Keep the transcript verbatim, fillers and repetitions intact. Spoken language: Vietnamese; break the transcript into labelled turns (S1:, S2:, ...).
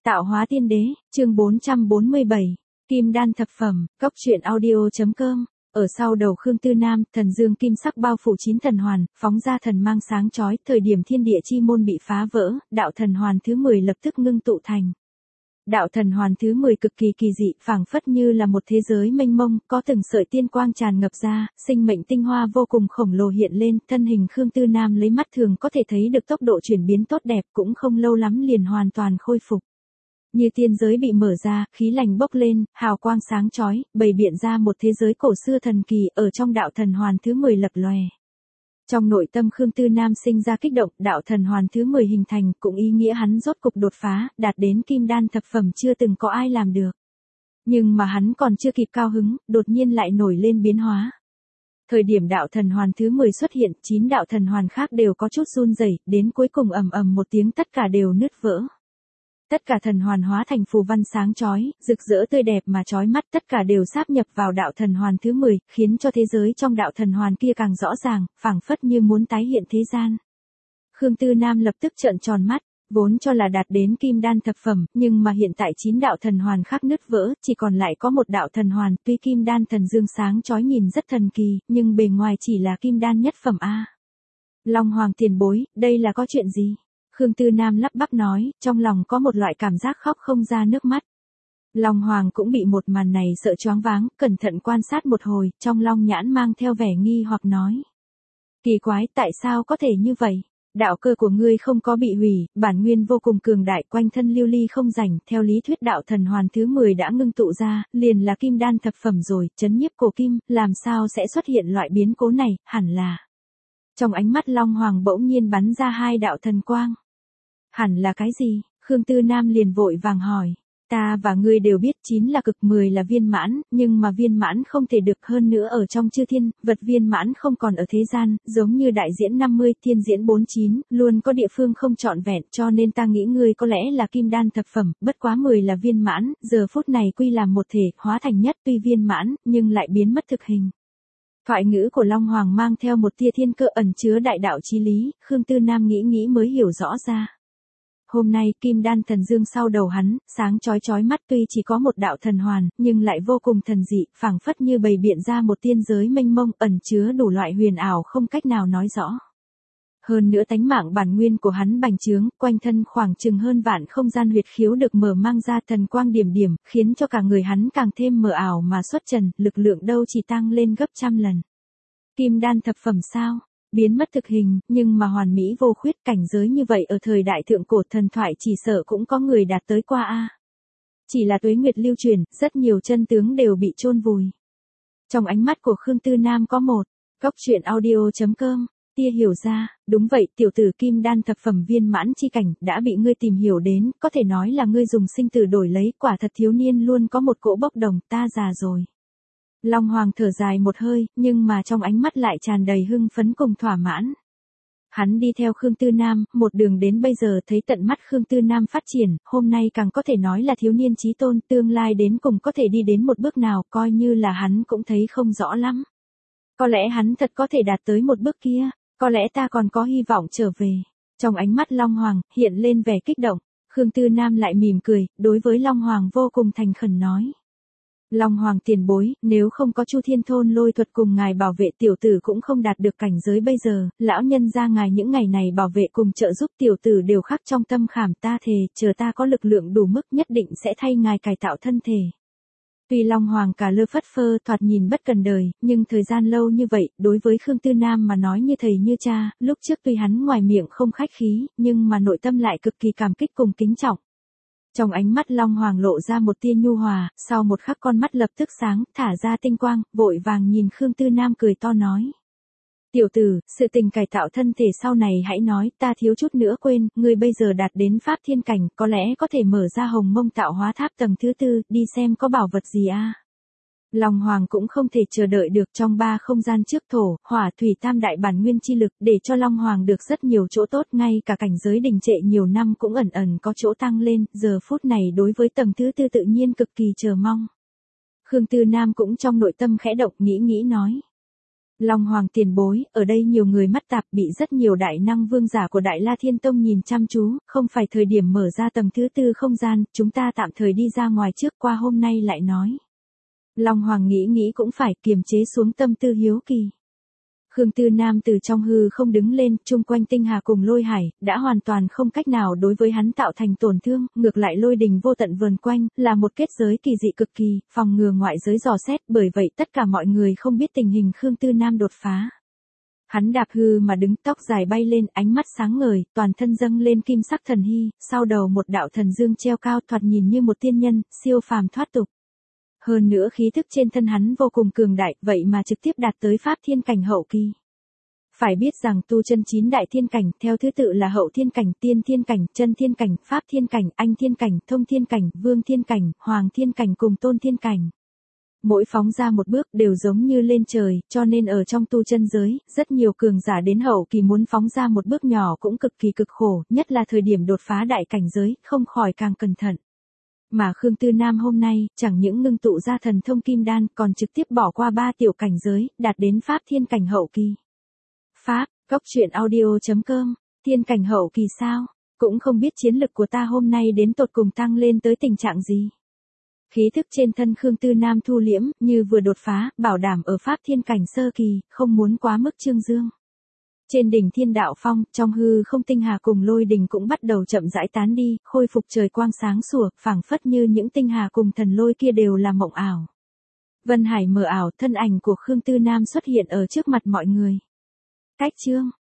S1: Tạo hóa tiên đế, chương bốn trăm bốn mươi bảy, Kim đan thập phẩm, cốc truyện audio.com. Ở sau đầu Khương Tư Nam, thần dương kim sắc bao phủ chín thần hoàn, phóng ra thần mang sáng chói, thời điểm thiên địa chi môn bị phá vỡ, đạo thần hoàn thứ mười lập tức ngưng tụ thành. Đạo thần hoàn thứ mười cực kỳ kỳ dị, phảng phất như là một thế giới mênh mông, có từng sợi tiên quang tràn ngập ra, sinh mệnh tinh hoa vô cùng khổng lồ hiện lên, thân hình Khương Tư Nam lấy mắt thường có thể thấy được tốc độ chuyển biến tốt đẹp, cũng không lâu lắm liền hoàn toàn khôi phục. Như tiên giới bị mở ra, khí lành bốc lên, hào quang sáng chói, bày biện ra một thế giới cổ xưa thần kỳ, ở trong đạo thần hoàn thứ mười lập lòe. Trong nội tâm Khương Tư Nam sinh ra kích động, đạo thần hoàn thứ mười hình thành, cũng ý nghĩa hắn rốt cục đột phá, đạt đến kim đan thập phẩm chưa từng có ai làm được. Nhưng mà hắn còn chưa kịp cao hứng, đột nhiên lại nổi lên biến hóa. Thời điểm đạo thần hoàn thứ mười xuất hiện, chín đạo thần hoàn khác đều có chút run rẩy, đến cuối cùng ầm ầm một tiếng tất cả đều nứt vỡ. Tất cả thần hoàn hóa thành phù văn sáng chói, rực rỡ tươi đẹp mà chói mắt, tất cả đều sáp nhập vào đạo thần hoàn thứ mười, khiến cho thế giới trong đạo thần hoàn kia càng rõ ràng, phảng phất như muốn tái hiện thế gian. Khương Tư Nam lập tức trợn tròn mắt, vốn cho là đạt đến kim đan thập phẩm, nhưng mà hiện tại chín đạo thần hoàn khác nứt vỡ, chỉ còn lại có một đạo thần hoàn, tuy kim đan thần dương sáng chói nhìn rất thần kỳ, nhưng bề ngoài chỉ là kim đan nhất phẩm a. Long Hoàng tiền bối, đây là có chuyện gì? Khương Tư Nam lắp bắp nói, trong lòng có một loại cảm giác khóc không ra nước mắt. Long Hoàng cũng bị một màn này sợ choáng váng, cẩn thận quan sát một hồi, trong long nhãn mang theo vẻ nghi hoặc nói. Kỳ quái, tại sao có thể như vậy? Đạo cơ của ngươi không có bị hủy, bản nguyên vô cùng cường đại, quanh thân lưu ly không rảnh, theo lý thuyết đạo thần hoàn thứ mười đã ngưng tụ ra, liền là kim đan thập phẩm rồi, chấn nhiếp cổ kim, làm sao sẽ xuất hiện loại biến cố này, hẳn là. Trong ánh mắt Long Hoàng bỗng nhiên bắn ra hai đạo thần quang. Hẳn là cái gì? Khương Tư Nam liền vội vàng hỏi. Ta và ngươi đều biết chín là cực, mười là viên mãn, nhưng mà viên mãn không thể được, hơn nữa ở trong chư thiên, vật viên mãn không còn ở thế gian, giống như đại diễn năm mươi, thiên diễn bốn mươi chín, luôn có địa phương không trọn vẹn, cho nên ta nghĩ ngươi có lẽ là kim đan thập phẩm, bất quá mười là viên mãn, giờ phút này quy làm một thể, hóa thành nhất, tuy viên mãn, nhưng lại biến mất thực hình. Thoại ngữ của Long Hoàng mang theo một tia thiên cơ ẩn chứa đại đạo chí lý, Khương Tư Nam nghĩ nghĩ mới hiểu rõ ra. Hôm nay kim đan thần dương sau đầu hắn, sáng chói chói mắt, tuy chỉ có một đạo thần hoàn, nhưng lại vô cùng thần dị, phảng phất như bày biện ra một tiên giới mênh mông, ẩn chứa đủ loại huyền ảo không cách nào nói rõ. Hơn nữa tánh mạng bản nguyên của hắn bành trướng, quanh thân khoảng chừng hơn vạn không gian huyệt khiếu được mở mang ra thần quang điểm điểm, khiến cho cả người hắn càng thêm mờ ảo mà xuất trần, lực lượng đâu chỉ tăng lên gấp trăm lần. Kim đan thập phẩm sao? Biến mất thực hình, nhưng mà hoàn mỹ vô khuyết, cảnh giới như vậy ở thời đại thượng cổ thần thoại chỉ sợ cũng có người đạt tới qua a. Chỉ là tuế nguyệt lưu truyền, rất nhiều chân tướng đều bị chôn vùi. Trong ánh mắt của Khương Tư Nam có một, cốc truyện audio.com, tia hiểu ra, đúng vậy, tiểu tử kim đan thập phẩm viên mãn chi cảnh, đã bị ngươi tìm hiểu đến, có thể nói là ngươi dùng sinh tử đổi lấy, quả thật thiếu niên luôn có một cỗ bốc đồng, ta già rồi. Long Hoàng thở dài một hơi, nhưng mà trong ánh mắt lại tràn đầy hưng phấn cùng thỏa mãn. Hắn đi theo Khương Tư Nam, một đường đến bây giờ thấy tận mắt Khương Tư Nam phát triển, hôm nay càng có thể nói là thiếu niên chí tôn, tương lai đến cùng có thể đi đến một bước nào, coi như là hắn cũng thấy không rõ lắm. Có lẽ hắn thật có thể đạt tới một bước kia, có lẽ ta còn có hy vọng trở về. Trong ánh mắt Long Hoàng, hiện lên vẻ kích động, Khương Tư Nam lại mỉm cười, đối với Long Hoàng vô cùng thành khẩn nói. Long Hoàng tiền bối, nếu không có Chu Thiên Thôn lôi thuật cùng ngài bảo vệ, tiểu tử cũng không đạt được cảnh giới bây giờ, lão nhân gia ngài những ngày này bảo vệ cùng trợ giúp tiểu tử đều khắc trong tâm khảm, ta thề, chờ ta có lực lượng đủ mức nhất định sẽ thay ngài cải tạo thân thể. Tuy Long Hoàng cả lơ phất phơ, thoạt nhìn bất cần đời, nhưng thời gian lâu như vậy, đối với Khương Tư Nam mà nói như thầy như cha, lúc trước tuy hắn ngoài miệng không khách khí, nhưng mà nội tâm lại cực kỳ cảm kích cùng kính trọng. Trong ánh mắt Long Hoàng lộ ra một tia nhu hòa, sau một khắc con mắt lập tức sáng, thả ra tinh quang, vội vàng nhìn Khương Tư Nam cười to nói. Tiểu tử, sự tình cải tạo thân thể sau này hãy nói, ta thiếu chút nữa quên, ngươi bây giờ đạt đến pháp thiên cảnh, có lẽ có thể mở ra hồng mông tạo hóa tháp tầng thứ tư, đi xem có bảo vật gì a. Long Hoàng cũng không thể chờ đợi được, trong ba không gian trước thổ, hỏa thủy tam đại bản nguyên chi lực, để cho Long Hoàng được rất nhiều chỗ tốt, ngay cả cảnh giới đình trệ nhiều năm cũng ẩn ẩn có chỗ tăng lên, giờ phút này đối với tầng thứ tư tự nhiên cực kỳ chờ mong. Khương Tư Nam cũng trong nội tâm khẽ động, nghĩ nghĩ nói. Long Hoàng tiền bối, ở đây nhiều người mắt tạp bị rất nhiều đại năng vương giả của Đại La Thiên Tông nhìn chăm chú, không phải thời điểm mở ra tầng thứ tư không gian, chúng ta tạm thời đi ra ngoài trước qua hôm nay lại nói. Long Hoàng nghĩ nghĩ cũng phải kiềm chế xuống tâm tư hiếu kỳ. Khương Tư Nam từ trong hư không đứng lên, chung quanh tinh hà cùng lôi hải, đã hoàn toàn không cách nào đối với hắn tạo thành tổn thương, ngược lại lôi đình vô tận vờn quanh, là một kết giới kỳ dị cực kỳ, phòng ngừa ngoại giới dò xét, bởi vậy tất cả mọi người không biết tình hình Khương Tư Nam đột phá. Hắn đạp hư mà đứng, tóc dài bay lên, ánh mắt sáng ngời, toàn thân dâng lên kim sắc thần hy, sau đầu một đạo thần dương treo cao thoạt nhìn như một tiên nhân, siêu phàm thoát tục. Hơn nữa khí thức trên thân hắn vô cùng cường đại, vậy mà trực tiếp đạt tới pháp thiên cảnh hậu kỳ. Phải biết rằng tu chân chín đại thiên cảnh, theo thứ tự là hậu thiên cảnh, tiên thiên cảnh, chân thiên cảnh, pháp thiên cảnh, anh thiên cảnh, thông thiên cảnh, vương thiên cảnh, hoàng thiên cảnh cùng tôn thiên cảnh. Mỗi phóng ra một bước đều giống như lên trời, cho nên ở trong tu chân giới, rất nhiều cường giả đến hậu kỳ muốn phóng ra một bước nhỏ cũng cực kỳ cực khổ, nhất là thời điểm đột phá đại cảnh giới, không khỏi càng cẩn thận. Mà Khương Tư Nam hôm nay, chẳng những ngưng tụ ra thần thông kim đan, còn trực tiếp bỏ qua ba tiểu cảnh giới, đạt đến pháp thiên cảnh hậu kỳ. Pháp, góc truyện audio chấm com, thiên cảnh hậu kỳ sao? Cũng không biết chiến lực của ta hôm nay đến tột cùng tăng lên tới tình trạng gì. Khí thức trên thân Khương Tư Nam thu liễm, như vừa đột phá, bảo đảm ở pháp thiên cảnh sơ kỳ, không muốn quá mức trương dương. Trên đỉnh Thiên Đạo Phong, trong hư không tinh hà cùng lôi đình cũng bắt đầu chậm rãi tán đi, khôi phục trời quang sáng sủa, phảng phất như những tinh hà cùng thần lôi kia đều là mộng ảo. Vân Hải mờ ảo, thân ảnh của Khương Tư Nam xuất hiện ở trước mặt mọi người. Cách chương